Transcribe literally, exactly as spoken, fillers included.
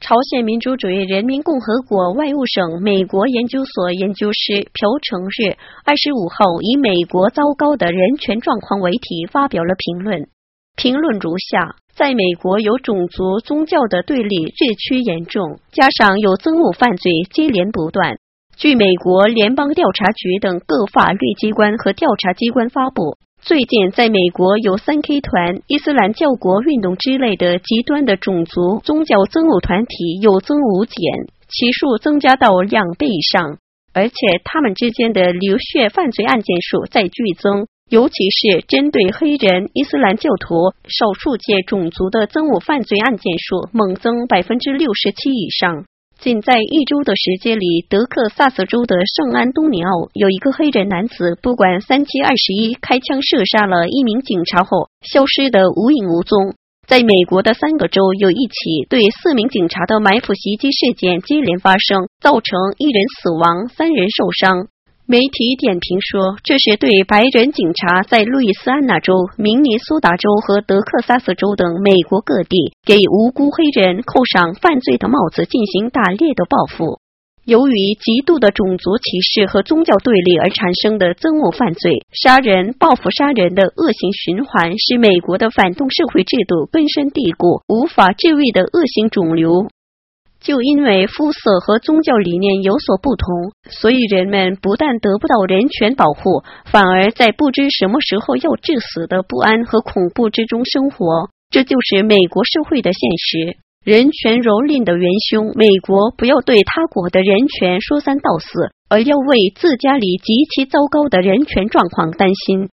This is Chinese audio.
朝鲜民主主义人民共和国外务省美国研究所研究师朴成日二十五号以美国糟糕的人权状况为题发表了评论。评论如下：在美国有种族宗教的对立日趋严重，加上有憎恶犯罪接连不断。据美国联邦调查局等各法律机关和调查机关发布，最近在美国有 三 K 团、伊斯兰教国运动之类的极端的种族宗教憎恶团体有增无减，其数增加到两倍以上，而且他们之间的流血犯罪案件数在剧增，尤其是针对黑人、伊斯兰教徒、少数界种族的憎恶犯罪案件数猛增 百分之六十七 以上。仅在一周的时间里，德克萨斯州的圣安东尼奥有一个黑人男子不管三七二十一开枪射杀了一名警察后消失得无影无踪。在美国的三个州有一起对四名警察的埋伏袭击事件接连发生，造成一人死亡，三人受伤。媒体点评说，这是对白人警察在路易斯安那州、明尼苏达州和德克萨斯州等美国各地给无辜黑人扣上犯罪的帽子进行打猎的报复。由于极度的种族歧视和宗教对立而产生的憎恶犯罪、杀人、报复杀人的恶性循环，是美国的反动社会制度根深蒂固、无法治愈的恶性肿瘤。就因为肤色和宗教理念有所不同，所以人们不但得不到人权保护，反而在不知什么时候要致死的不安和恐怖之中生活。这就是美国社会的现实。人权蹂躏的元凶，美国不要对他国的人权说三道四，而要为自家里极其糟糕的人权状况担心。